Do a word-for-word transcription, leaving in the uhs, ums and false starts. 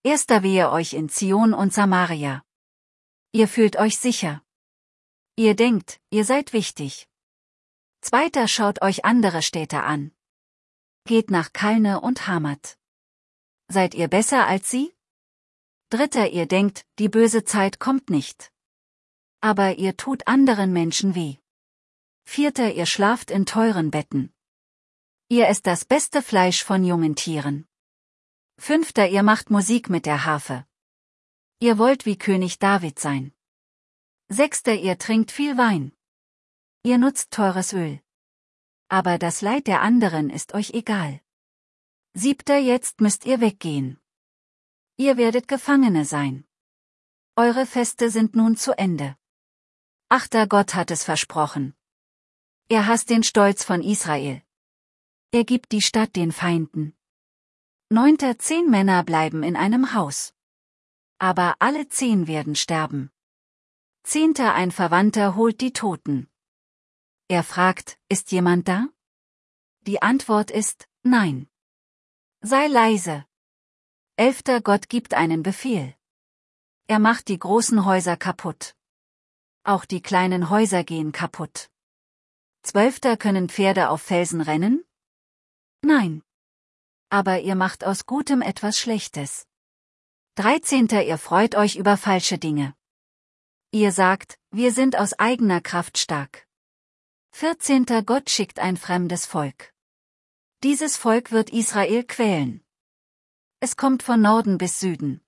Erster wehe euch in Zion und Samaria. Ihr fühlt euch sicher. Ihr denkt, ihr seid wichtig. Zweiter schaut euch andere Städte an. Geht nach Kalne und Hamat. Seid ihr besser als sie? Dritter, ihr denkt, die böse Zeit kommt nicht. Aber ihr tut anderen Menschen weh. Vierter, ihr schlaft in teuren Betten. Ihr esst das beste Fleisch von jungen Tieren. Fünfter, ihr macht Musik mit der Harfe. Ihr wollt wie König David sein. Sechster, ihr trinkt viel Wein. Ihr nutzt teures Öl. Aber das Leid der anderen ist euch egal. Siebter, jetzt müsst ihr weggehen. Ihr werdet Gefangene sein. Eure Feste sind nun zu Ende. Achter, Gott hat es versprochen. Er hasst den Stolz von Israel. Er gibt die Stadt den Feinden. Neunter, zehn Männer bleiben in einem Haus. Aber alle zehn werden sterben. Zehnter, ein Verwandter holt die Toten. Er fragt, ist jemand da? Die Antwort ist, nein. Sei leise. Elfter, Gott gibt einen Befehl. Er macht die großen Häuser kaputt. Auch die kleinen Häuser gehen kaputt. Zwölfter, können Pferde auf Felsen rennen? Nein. Aber ihr macht aus Gutem etwas Schlechtes. Dreizehnter, ihr freut euch über falsche Dinge. Ihr sagt, wir sind aus eigener Kraft stark. Vierzehnter, Gott schickt ein fremdes Volk. Dieses Volk wird Israel quälen. Es kommt von Norden bis Süden.